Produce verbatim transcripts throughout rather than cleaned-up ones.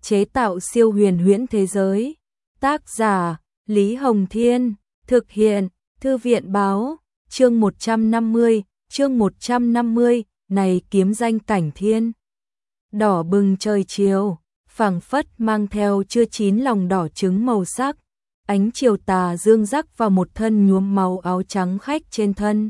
chế tạo siêu huyền huyễn thế giới. Tác giả, Lý Hồng Thiên, thực hiện, Thư viện Báo, chương một trăm năm mươi, chương một trăm năm mươi, này kiếm danh cảnh thiên. Đỏ bừng trời chiều, phảng phất mang theo chưa chín lòng đỏ trứng màu sắc, ánh chiều tà dương rắc vào một thân nhuốm màu áo trắng khách trên thân.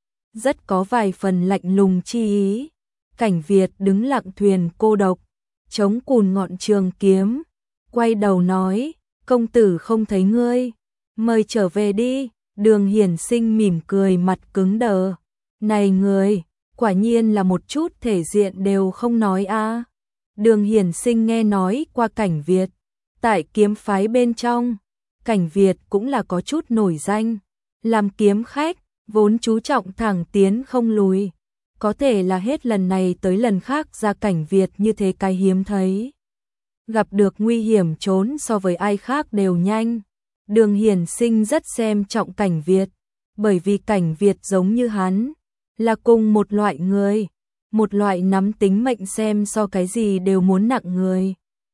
Rất có vài phần lạnh lùng chi ý. Cảnh Việt đứng lặng thuyền cô độc, chống cùn ngọn trường kiếm, quay đầu nói, công tử không thấy ngươi, mời trở về đi. Đường Hiển Sinh mỉm cười mặt cứng đờ, này người, quả nhiên là một chút thể diện đều không nói a. Đường Hiển Sinh nghe nói qua Cảnh Việt, tại kiếm phái bên trong, Cảnh Việt cũng là có chút nổi danh, làm kiếm khách, vốn chú trọng thẳng tiến không lùi. Có thể là hết lần này tới lần khác ra Cảnh Việt như thế cái hiếm thấy. Gặp được nguy hiểm trốn so với ai khác đều nhanh. Đường Hiển Sinh rất xem trọng Cảnh Việt, bởi vì Cảnh Việt giống như hắn, là cùng một loại người, một loại nắm tính mệnh xem so cái gì đều muốn nặng người.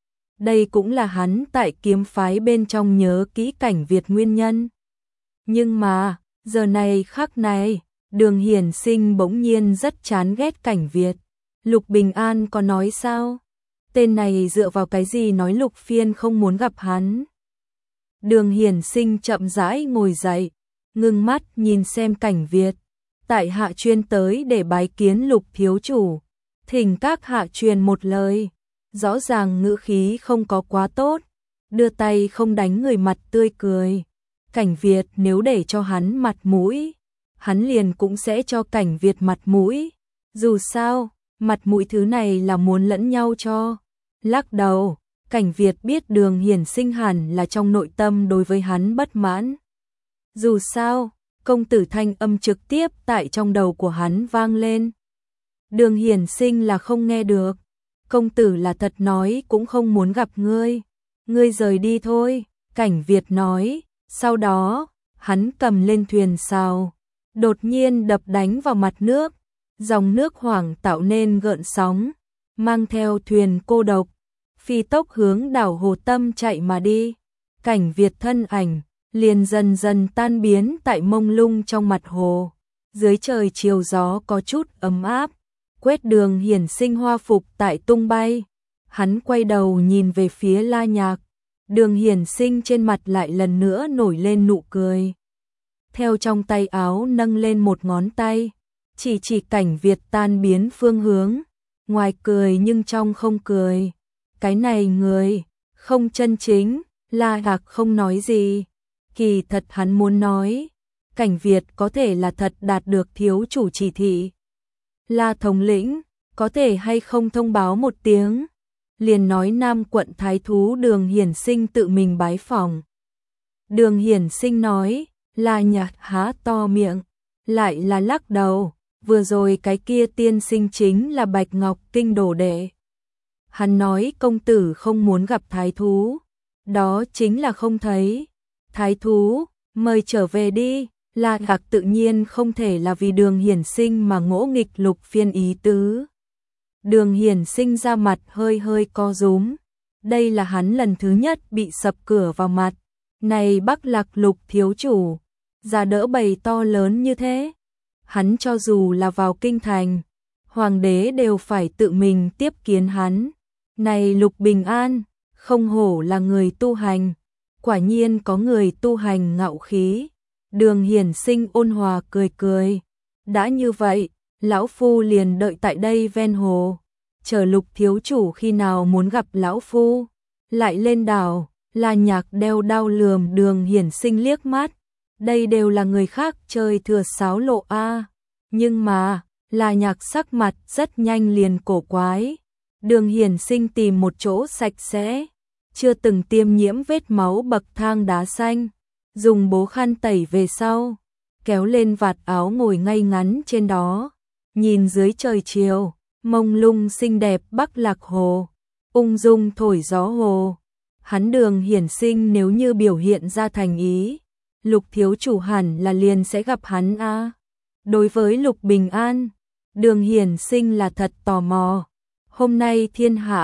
Đây cũng là hắn tại kiếm phái bên trong nhớ kỹ Cảnh Việt nguyên nhân. Nhưng mà, giờ này khắc này, Đường Hiển Sinh bỗng nhiên rất chán ghét Cảnh Việt. Lục Bình An có nói sao? Tên này dựa vào cái gì nói Lục Phiên không muốn gặp hắn? Đường Hiển Sinh chậm rãi ngồi dậy, ngưng mắt nhìn xem Cảnh Việt. Tại hạ chuyên tới để bái kiến Lục thiếu chủ, thỉnh các hạ truyền một lời. Rõ ràng ngữ khí không có quá tốt, đưa tay không đánh người mặt tươi cười. Cảnh Việt nếu để cho hắn mặt mũi, hắn liền cũng sẽ cho Cảnh Việt mặt mũi. Dù sao, mặt mũi thứ này là muốn lẫn nhau cho. Lắc đầu, Cảnh Việt biết Đường Hiển Sinh hẳn là trong nội tâm đối với hắn bất mãn. Dù sao, công tử thanh âm trực tiếp tại trong đầu của hắn vang lên. Đường Hiển Sinh là không nghe được. Công tử là thật nói cũng không muốn gặp ngươi. Ngươi rời đi thôi, Cảnh Việt nói. Sau đó, hắn cầm lên thuyền sào, đột nhiên đập đánh vào mặt nước. Dòng nước hoảng tạo nên gợn sóng, mang theo thuyền cô độc, phi tốc hướng đảo Hồ Tâm chạy mà đi. Cảnh Việt thân ảnh liền dần dần tan biến tại mông lung trong mặt hồ. Dưới trời chiều gió có chút ấm áp, quét Đường Hiển Sinh hoa phục tại tung bay. Hắn quay đầu nhìn về phía La Nhạc. Đường Hiển Sinh trên mặt lại lần nữa nổi lên nụ cười. Theo trong tay áo nâng lên một ngón tay, chỉ chỉ Cảnh Việt tan biến phương hướng. Ngoài cười nhưng trong không cười. Cái này người, không chân chính. La Nhạc không nói gì. Kỳ thật hắn muốn nói, Cảnh Việt có thể là thật đạt được thiếu chủ chỉ thị. La thống lĩnh, có thể hay không thông báo một tiếng? Liền nói Nam quận thái thú Đường Hiển Sinh tự mình bái phỏng. Đường Hiển Sinh nói, La Nhạc há to miệng, lại là lắc đầu. Vừa rồi cái kia tiên sinh chính là Bạch Ngọc Kinh đồ đệ. Hắn nói công tử không muốn gặp thái thú, đó chính là không thấy. Thái thú, mời trở về đi. La Nhạc tự nhiên không thể là vì Đường Hiển Sinh mà ngỗ nghịch Lục Phiên ý tứ. Đường Hiển Sinh ra mặt hơi hơi co rúm. Đây là hắn lần thứ nhất bị sập cửa vào mặt. Này Bắc Lạc Lục thiếu chủ, ra đỡ bầy to lớn như thế. Hắn cho dù là vào kinh thành, hoàng đế đều phải tự mình tiếp kiến hắn. Này Lục Bình An, không hổ là người tu hành. Quả nhiên có người tu hành ngạo khí. Đường Hiển Sinh ôn hòa cười cười. Đã như vậy, lão phu liền đợi tại đây ven hồ. Chờ Lục thiếu chủ khi nào muốn gặp lão phu, lại lên đảo. La Nhạc đeo đao lườm Đường Hiển Sinh liếc mắt. Đây đều là người khác chơi thừa sáo lộ a. Nhưng mà, La Nhạc sắc mặt rất nhanh liền cổ quái. Đường Hiển Sinh tìm một chỗ sạch sẽ, chưa từng tiêm nhiễm vết máu bậc thang đá xanh, dùng bố khăn tẩy về sau, kéo lên vạt áo ngồi ngay ngắn trên đó, nhìn dưới trời chiều, mông lung xinh đẹp Bắc Lạc Hồ, ung dung thổi gió hồ. Hắn Đường Hiển Sinh nếu như biểu hiện ra thành ý, Lục thiếu chủ hẳn là liền sẽ gặp hắn a. Đối với Lục Bình An, Đường Hiển Sinh là thật tò mò. Hôm nay thiên hạ,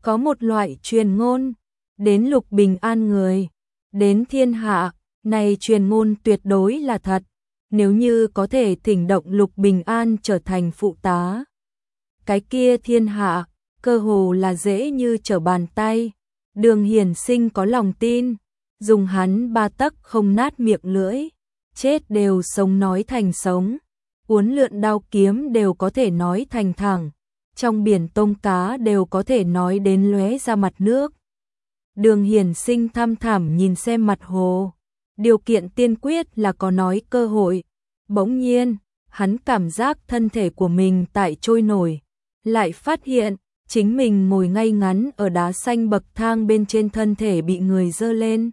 Có một loại truyền ngôn, đến Lục Bình An người, đến thiên hạ, này truyền ngôn tuyệt đối là thật, nếu như có thể thỉnh động Lục Bình An trở thành phụ tá. Cái kia thiên hạ, cơ hồ là dễ như trở bàn tay, Đường Hiển Sinh có lòng tin, dùng hắn ba tấc không nát miệng lưỡi, chết đều sống nói thành sống, uốn lượn đao kiếm đều có thể nói thành thẳng, trong biển tôm cá đều có thể nói đến lóe ra mặt nước. Đường Hiển Sinh thăm thẳm nhìn xem mặt hồ, điều kiện tiên quyết là có nói cơ hội. Bỗng nhiên, hắn cảm giác thân thể của mình tại trôi nổi, lại phát hiện chính mình ngồi ngay ngắn ở đá xanh bậc thang bên trên, thân thể bị người giơ lên.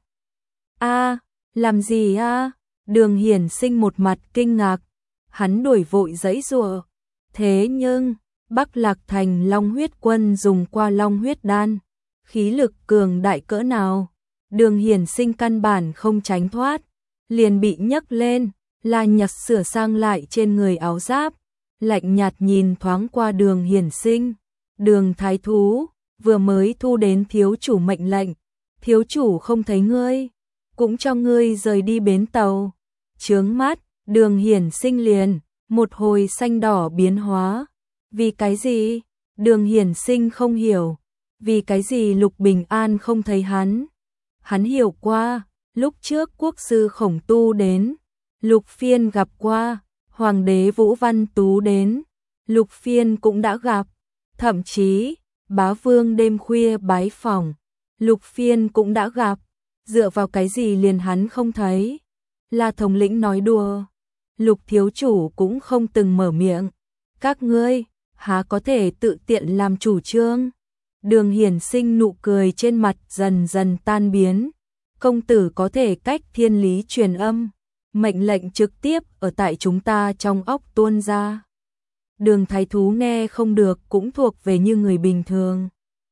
A, làm gì a? Đường Hiển Sinh một mặt kinh ngạc, hắn đuổi vội giãy giụa. Thế nhưng, Bắc Lạc Thành Long Huyết Quân dùng qua Long Huyết Đan, khí lực cường đại cỡ nào, Đường Hiển Sinh căn bản không tránh thoát, liền bị nhấc lên, là nhặt sửa sang lại trên người áo giáp, lạnh nhạt nhìn thoáng qua Đường Hiển Sinh. Đường thái thú, vừa mới thu đến thiếu chủ mệnh lệnh, thiếu chủ không thấy ngươi, cũng cho ngươi rời đi bến tàu. Chướng mắt, Đường Hiển Sinh liền, một hồi xanh đỏ biến hóa. Vì cái gì? Đường Hiển Sinh không hiểu. Vì cái gì Lục Bình An không thấy hắn? Hắn hiểu qua, lúc trước quốc sư Khổng Tu đến, Lục Phiên gặp qua, hoàng đế Vũ Văn Tú đến, Lục Phiên cũng đã gặp, thậm chí, bá vương đêm khuya bái phỏng, Lục Phiên cũng đã gặp, dựa vào cái gì liền hắn không thấy? Là thống lĩnh nói đùa. Lục thiếu chủ cũng không từng mở miệng. Các ngươi, há có thể tự tiện làm chủ trương? Đường Hiển Sinh nụ cười trên mặt dần dần tan biến. Công tử có thể cách thiên lý truyền âm, mệnh lệnh trực tiếp ở tại chúng ta trong óc tuôn ra. Đường thái thú nghe không được cũng thuộc về như người bình thường.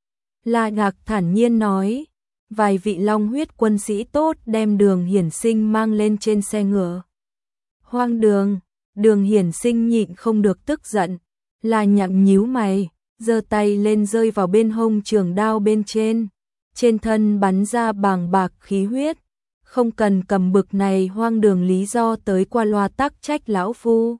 La Ngạc thản nhiên nói, vài vị Long Huyết quân sĩ tốt đem Đường Hiển Sinh mang lên trên xe ngựa. Hoang đường, Đường Hiển Sinh nhịn không được tức giận, La Nhạc nhíu mày, giơ tay lên rơi vào bên hông trường đao bên trên, trên thân bắn ra bàng bạc khí huyết, không cần cầm bực này hoang đường lý do tới qua loa tắc trách lão phu.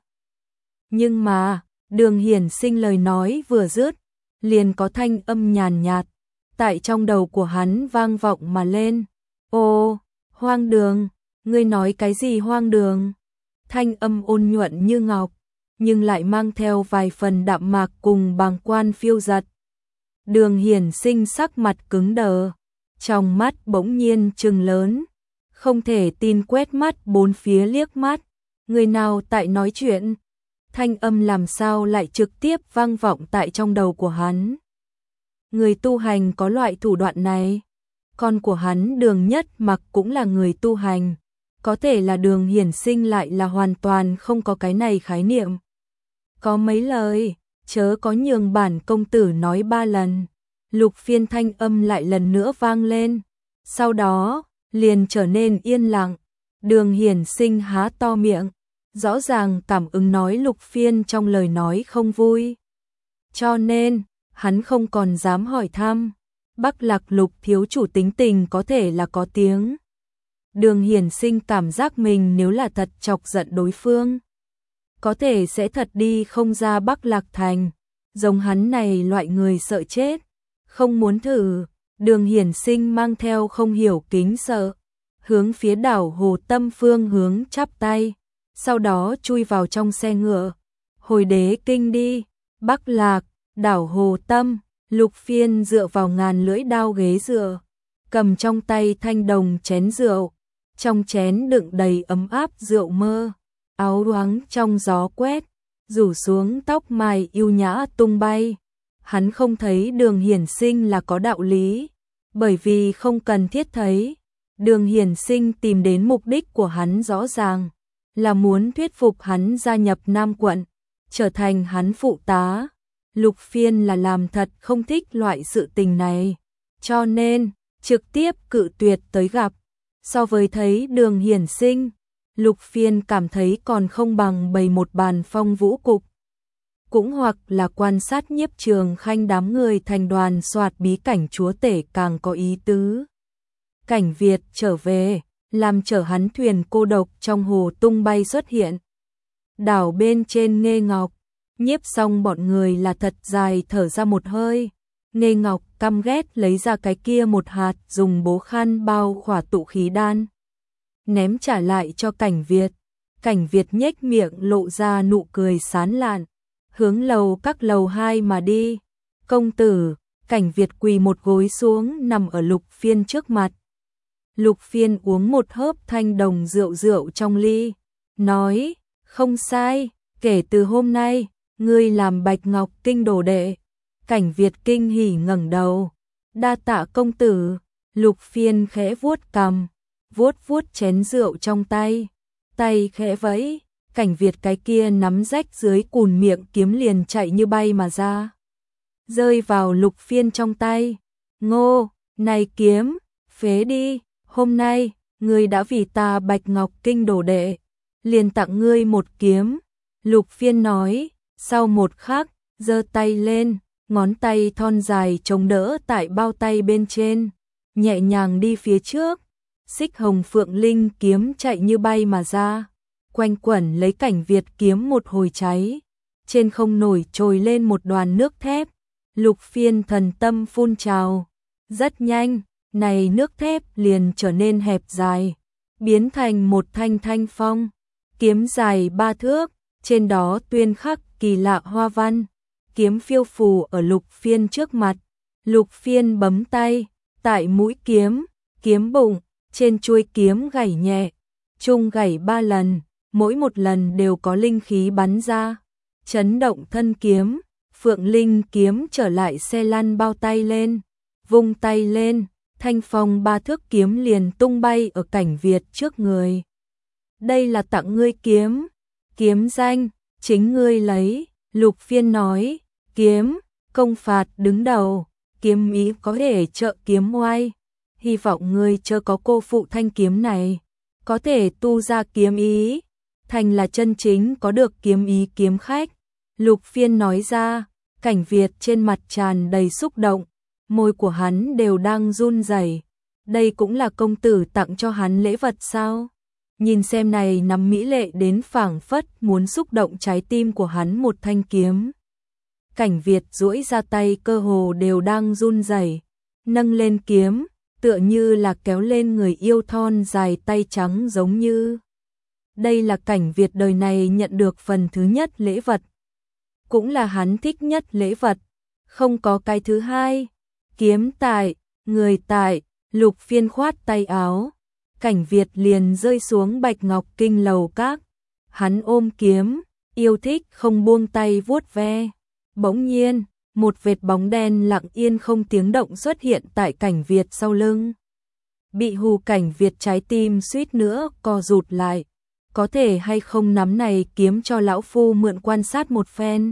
Nhưng mà, Đường Hiển Sinh lời nói vừa dứt, liền có thanh âm nhàn nhạt, tại trong đầu của hắn vang vọng mà lên. Ô, hoang đường, ngươi nói cái gì hoang đường? Thanh âm ôn nhuận như ngọc, nhưng lại mang theo vài phần đạm mạc cùng bàng quan phiêu dật. Đường Hiển Sinh sắc mặt cứng đờ, trong mắt bỗng nhiên trừng lớn, không thể tin quét mắt bốn phía liếc mắt, người nào tại nói chuyện? Thanh âm làm sao lại trực tiếp vang vọng tại trong đầu của hắn? Người tu hành có loại thủ đoạn này, con của hắn Đường Nhất Mặc cũng là người tu hành, có thể là Đường Hiển Sinh lại là hoàn toàn không có cái này khái niệm. Có mấy lời, chớ có nhường bản công tử nói ba lần. Lục Phiên thanh âm lại lần nữa vang lên, sau đó liền trở nên yên lặng. Đường Hiển Sinh há to miệng, rõ ràng cảm ứng nói Lục Phiên trong lời nói không vui, cho nên hắn không còn dám hỏi thăm. Bắc Lạc Lục thiếu chủ tính tình có thể là có tiếng. Đường Hiển Sinh cảm giác mình nếu là thật chọc giận đối phương, có thể sẽ thật đi không ra Bắc Lạc Thành. Giống hắn này loại người sợ chết, không muốn thử. Đường Hiển Sinh mang theo không hiểu kính sợ, hướng phía đảo Hồ Tâm phương hướng chắp tay, sau đó chui vào trong xe ngựa. Hồi đế kinh đi. Bắc Lạc, đảo Hồ Tâm. Lục Phiên dựa vào ngàn lưỡi đao ghế dựa, cầm trong tay thanh đồng chén rượu, trong chén đựng đầy ấm áp rượu mơ, áo loáng trong gió quét, rủ xuống tóc mai yêu nhã tung bay. Hắn không thấy Đường Hiển Sinh là có đạo lý, bởi vì không cần thiết thấy. Đường Hiển Sinh tìm đến mục đích của hắn rõ ràng, là muốn thuyết phục hắn gia nhập Nam quận, trở thành hắn phụ tá. Lục Phiên là làm thật không thích loại sự tình này, cho nên trực tiếp cự tuyệt tới gặp. So với thấy Đường Hiển Sinh, Lục Phiên cảm thấy còn không bằng bày một bàn phong vũ cục. cũng hoặc là quan sát Nhiếp Trường Khanh đám người thành đoàn soạt bí cảnh chúa tể càng có ý tứ. Cảnh Việt trở về, làm chở hắn thuyền cô độc trong hồ tung bay xuất hiện. Đảo bên trên Nghê Ngọc, Nhiếp xong bọn người là thật dài thở ra một hơi. Nghê Ngọc căm ghét lấy ra cái kia một hạt, dùng bố khăn bao khỏa tụ khí đan, ném trả lại cho Cảnh Việt. Cảnh Việt nhếch miệng lộ ra nụ cười sán lạn, hướng lầu các lầu hai mà đi. Công tử, Cảnh Việt quỳ một gối xuống nằm ở Lục Phiên trước mặt. Lục Phiên uống một hớp thanh đồng rượu rượu trong ly, nói, không sai, kể từ hôm nay, ngươi làm Bạch Ngọc Kinh đồ đệ. Cảnh Việt kinh hỉ ngẩng đầu, đa tạ công tử. Lục Phiên khẽ vuốt cằm, vuốt vuốt chén rượu trong tay, tay khẽ vẫy, Cảnh Việt cái kia nắm rách dưới cùn miệng kiếm liền chạy như bay mà ra, rơi vào Lục Phiên trong tay. Ngô, này kiếm, phế đi, hôm nay, ngươi đã vì ta Bạch Ngọc Kinh đồ đệ, liền tặng ngươi một kiếm. Lục Phiên nói, sau một khắc, giơ tay lên, ngón tay thon dài chống đỡ tại bao tay bên trên, nhẹ nhàng đi phía trước. Xích hồng phượng linh kiếm chạy như bay mà ra, quanh quẩn lấy Cảnh Việt kiếm một hồi cháy, trên không nổi trồi lên một đoàn nước thép. Lục Phiên thần tâm phun trào, rất nhanh, này nước thép liền trở nên hẹp dài, biến thành một thanh thanh phong, kiếm dài ba thước, trên đó tuyên khắc kỳ lạ hoa văn, kiếm phiêu phù ở Lục Phiên trước mặt. Lục Phiên bấm tay, tại mũi kiếm, kiếm bụng, trên chuôi kiếm gảy nhẹ, chung gảy ba lần, mỗi một lần đều có linh khí bắn ra, chấn động thân kiếm. Phượng linh kiếm trở lại xe lăn bao tay lên, vung tay lên, thanh phong ba thước kiếm liền tung bay ở Cảnh Việt trước người. Đây là tặng ngươi kiếm, kiếm danh, chính ngươi lấy. Lục Phiên nói, kiếm, công phạt đứng đầu, kiếm ý có thể trợ kiếm oai, hy vọng ngươi chớ có cô phụ thanh kiếm này, có thể tu ra kiếm ý, thành là chân chính có được kiếm ý kiếm khách. Lục Phiên nói ra. Cảnh Việt trên mặt tràn đầy xúc động, môi của hắn đều đang run rẩy. Đây cũng là công tử tặng cho hắn lễ vật sao? Nhìn xem này nắm mỹ lệ đến phảng phất muốn xúc động trái tim của hắn một thanh kiếm. Cảnh Việt duỗi ra tay cơ hồ đều đang run rẩy, nâng lên kiếm, tựa như là kéo lên người yêu thon dài tay trắng giống như. Đây là Cảnh Việt đời này nhận được phần thứ nhất lễ vật, cũng là hắn thích nhất lễ vật, không có cái thứ hai. Kiếm tại, người tại, Lục Phiên khoát tay áo, Cảnh Việt liền rơi xuống Bạch Ngọc Kinh lầu các. Hắn ôm kiếm, yêu thích không buông tay vuốt ve. Bỗng nhiên, một vệt bóng đen lặng yên không tiếng động xuất hiện tại Cảnh Việt sau lưng. Bị hù Cảnh Việt trái tim suýt nữa co rụt lại. Có thể hay không nắm này kiếm cho lão phu mượn quan sát một phen.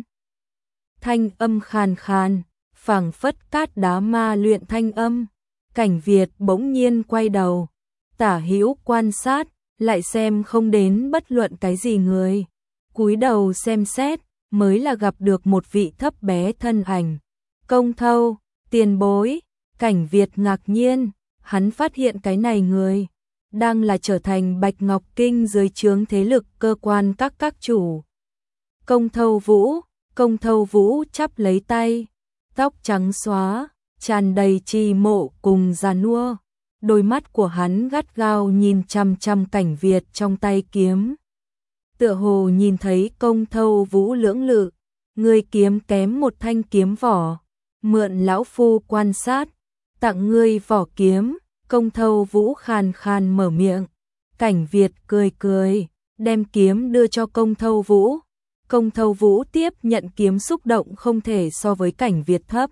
Thanh âm khàn khàn, phảng phất cát đá ma luyện thanh âm. Cảnh Việt bỗng nhiên quay đầu, tả hữu quan sát, lại xem không đến bất luận cái gì người. Cúi đầu xem xét, mới là gặp được một vị thấp bé thân ảnh. Công Thâu, tiền bối. Cảnh Việt ngạc nhiên, hắn phát hiện cái này người đang là trở thành Bạch Ngọc Kinh dưới trướng thế lực cơ quan các các chủ. Công Thâu Vũ, Công Thâu Vũ chắp lấy tay, tóc trắng xóa, tràn đầy trì mộ cùng già nua. Đôi mắt của hắn gắt gao nhìn chăm chăm Cảnh Việt trong tay kiếm. Tựa hồ nhìn thấy Công Thâu Vũ lưỡng lự, ngươi kiếm kém một thanh kiếm vỏ, mượn lão phu quan sát, tặng ngươi vỏ kiếm. Công Thâu Vũ khàn khàn mở miệng. Cảnh Việt cười cười, đem kiếm đưa cho Công Thâu Vũ. Công Thâu Vũ tiếp nhận kiếm, xúc động không thể so với Cảnh Việt thấp.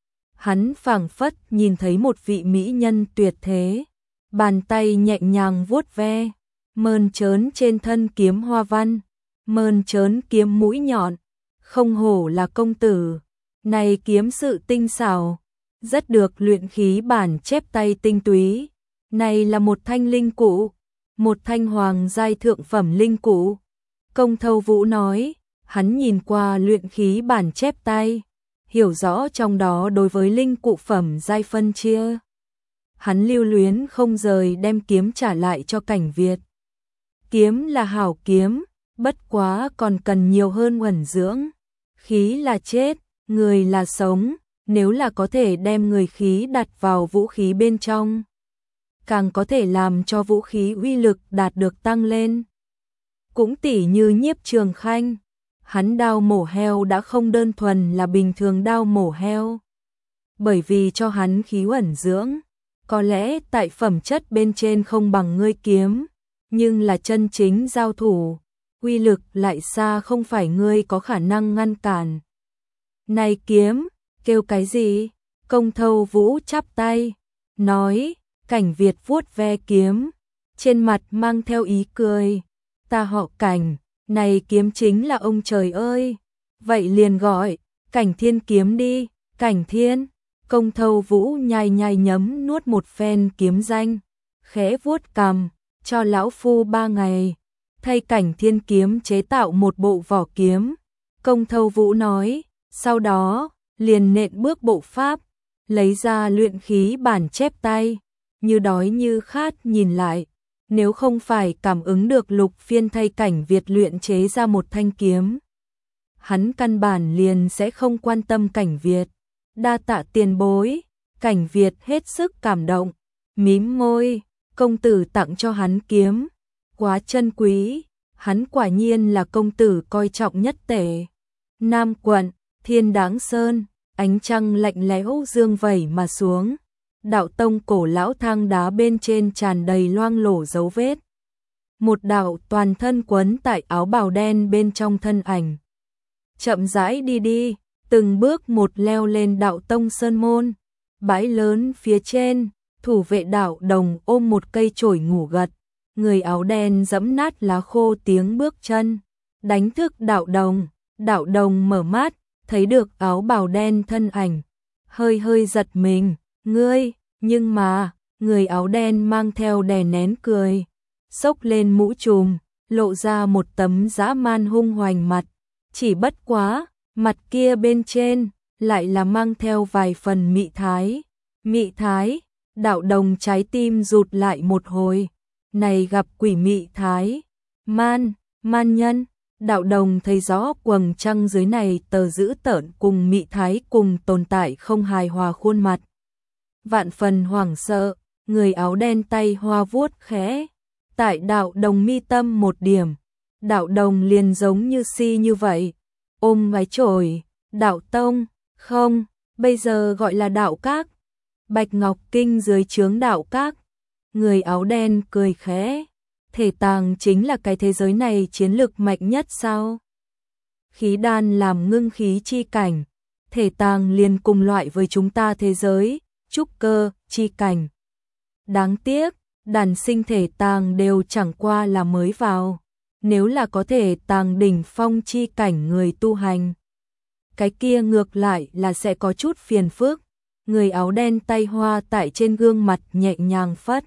Hắn phảng phất nhìn thấy một vị mỹ nhân tuyệt thế, bàn tay nhẹ nhàng vuốt ve, mơn trớn trên thân kiếm hoa văn, mơn trớn kiếm mũi nhọn, không hổ là công tử, này kiếm sự tinh xảo, rất được luyện khí bản chép tay tinh túy. Này là một thanh linh cụ, một thanh hoàng giai thượng phẩm linh cụ. Công Thâu Vũ nói, Hắn nhìn qua luyện khí bản chép tay, hiểu rõ trong đó đối với linh cụ phẩm giai phân chia. Hắn lưu luyến không rời đem kiếm trả lại cho Cảnh Việt. Kiếm là hảo kiếm, bất quá còn cần nhiều hơn ẩn dưỡng. Khí là chết, người là sống, nếu là có thể đem người khí đặt vào vũ khí bên trong, càng có thể làm cho vũ khí uy lực đạt được tăng lên. Cũng tỉ như Nhiếp Trường Khanh, hắn đao mổ heo đã không đơn thuần là bình thường đao mổ heo. Bởi vì cho hắn khí ẩn dưỡng, có lẽ tại phẩm chất bên trên không bằng ngươi kiếm, nhưng là chân chính giao thủ, uy lực lại xa không phải ngươi có khả năng ngăn cản. Này kiếm, kêu cái gì? Công Thâu Vũ chắp tay, nói. Cảnh Việt vuốt ve kiếm, trên mặt mang theo ý cười. Ta họ Cảnh, này kiếm chính là ông trời ơi. Vậy liền gọi, Cảnh Thiên kiếm đi, Cảnh Thiên. Công Thâu Vũ nhai nhai nhấm nuốt một phen kiếm danh, khẽ vuốt cằm, cho lão phu ba ngày, thay Cảnh Thiên kiếm chế tạo một bộ vỏ kiếm. Công Thâu Vũ nói, sau đó, liền nện bước bộ pháp, lấy ra luyện khí bản chép tay, như đói như khát nhìn lại, nếu không phải cảm ứng được Lục Phiên thay Cảnh Việt luyện chế ra một thanh kiếm, hắn căn bản liền sẽ không quan tâm Cảnh Việt. Đa tạ tiền bối. Cảnh Việt hết sức cảm động, mím môi. Công tử tặng cho hắn kiếm, quá chân quý, hắn quả nhiên là công tử coi trọng nhất tể. Nam quận, Thiên Đáng Sơn, ánh trăng lạnh lẽo dương vẩy mà xuống, đạo tông cổ lão thang đá bên trên tràn đầy loang lổ dấu vết. Một đạo toàn thân quấn tại áo bào đen bên trong thân ảnh, chậm rãi đi đi, từng bước một leo lên đạo tông sơn môn. Bãi lớn phía trên, thủ vệ đạo đồng ôm một cây chổi ngủ gật, người áo đen giẫm nát lá khô tiếng bước chân, đánh thức đạo đồng. Đạo đồng mở mắt, thấy được áo bào đen thân ảnh, hơi hơi giật mình, ngươi, nhưng mà, người áo đen mang theo đè nén cười, xốc lên mũ trùm, lộ ra một tấm dã man hung hoành mặt, chỉ bất quá, mặt kia bên trên, lại là mang theo vài phần mị thái. Mị thái, đạo đồng trái tim rụt lại một hồi, này gặp quỷ mị thái, man, man nhân. Đạo đồng thấy rõ quầng trăng dưới này tờ dữ tợn cùng mị thái cùng tồn tại không hài hòa khuôn mặt. Vạn phần hoảng sợ, người áo đen tay hoa vuốt khẽ, tại đạo đồng mi tâm một điểm, đạo đồng liền giống như si như vậy, ôm váy chổi, đạo tông, không, bây giờ gọi là đạo các, Bạch Ngọc Kinh dưới trướng đạo các. Người áo đen cười khẽ, thể tàng chính là cái thế giới này chiến lực mạnh nhất sao? Khí đan làm ngưng khí chi cảnh, thể tàng liền cùng loại với chúng ta thế giới, trúc cơ, chi cảnh. Đáng tiếc, đàn sinh thể tàng đều chẳng qua là mới vào, nếu là có thể tàng đỉnh phong chi cảnh người tu hành, cái kia ngược lại là sẽ có chút phiền phức. Người áo đen tay hoa tại trên gương mặt nhẹ nhàng phất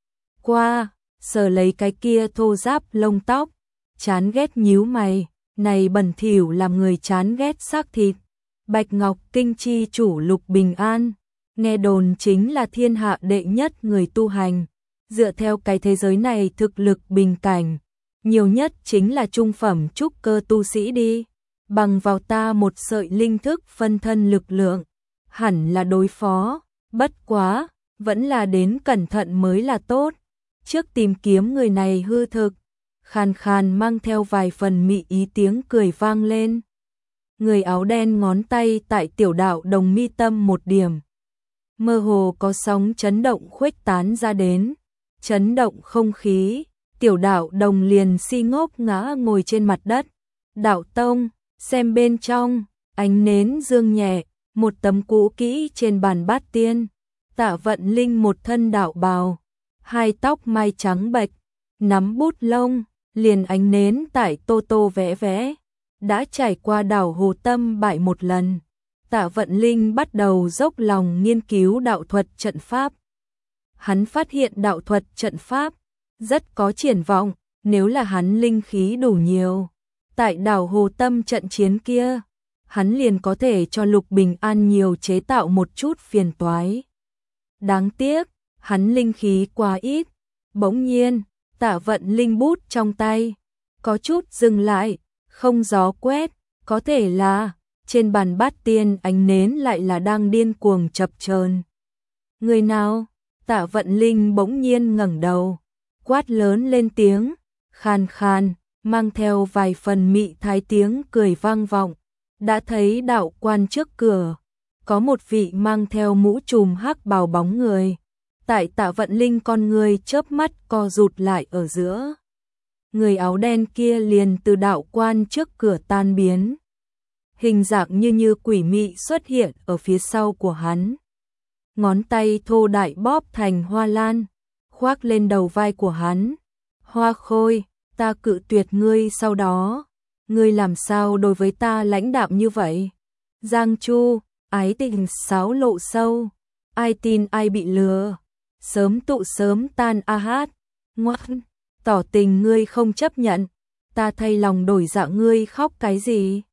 qua, sờ lấy cái kia thô ráp lông tóc, chán ghét nhíu mày, này bẩn thỉu làm người chán ghét xác thịt. Bạch Ngọc Kinh chi chủ Lục Bình An, nghe đồn chính là thiên hạ đệ nhất người tu hành, dựa theo cái thế giới này thực lực bình cảnh, nhiều nhất chính là trung phẩm trúc cơ tu sĩ đi, bằng vào ta một sợi linh thức phân thân lực lượng, hẳn là đối phó, bất quá, vẫn là đến cẩn thận mới là tốt. Trước tìm kiếm người này hư thực, khàn khàn mang theo vài phần mị ý tiếng cười vang lên. Người áo đen ngón tay tại tiểu đạo đồng mi tâm một điểm, mơ hồ có sóng chấn động khuếch tán ra đến, chấn động không khí, tiểu đạo đồng liền si ngốc ngã ngồi trên mặt đất. Đạo tông, xem bên trong, ánh nến dương nhẹ, một tấm cũ kỹ trên bàn bát tiên, Tạ Vận Linh một thân đạo bào, hai tóc mai trắng bệch, nắm bút lông, liền ánh nến tại tô tô vẽ vẽ, đã trải qua đảo Hồ Tâm bại một lần. Tạ Vận Linh bắt đầu dốc lòng nghiên cứu đạo thuật trận pháp. Hắn phát hiện đạo thuật trận pháp rất có triển vọng, nếu là hắn linh khí đủ nhiều, tại đảo Hồ Tâm trận chiến kia, hắn liền có thể cho Lục Bình An nhiều chế tạo một chút phiền toái. Đáng tiếc, hắn linh khí quá ít. Bỗng nhiên, Tạ Vận linh bút trong tay có chút dừng lại, không gió quét, có thể là trên bàn bát tiên ánh nến lại là đang điên cuồng chập chờn. Người nào? Tạ Vận Linh bỗng nhiên ngẩng đầu, quát lớn lên tiếng, khàn khàn, mang theo vài phần mị thái tiếng cười vang vọng. Đã thấy đạo quan trước cửa, có một vị mang theo mũ trùm hắc bào bóng người. Tại Tạ Vận Linh con người chớp mắt co rụt lại ở giữa. Người áo đen kia liền từ đạo quan trước cửa tan biến. Hình dạng như như quỷ mị xuất hiện ở phía sau của hắn. Ngón tay thô đại bóp thành hoa lan, khoác lên đầu vai của hắn. Hoa Khôi, ta cự tuyệt ngươi sau đó. Ngươi làm sao đối với ta lãnh đạm như vậy? Giang Chu, ái tình sáo lộ sâu. Ai tin ai bị lừa. Sớm tụ sớm tan a hát. Ngoan, tỏ tình ngươi không chấp nhận. Ta thay lòng đổi dạ ngươi khóc cái gì?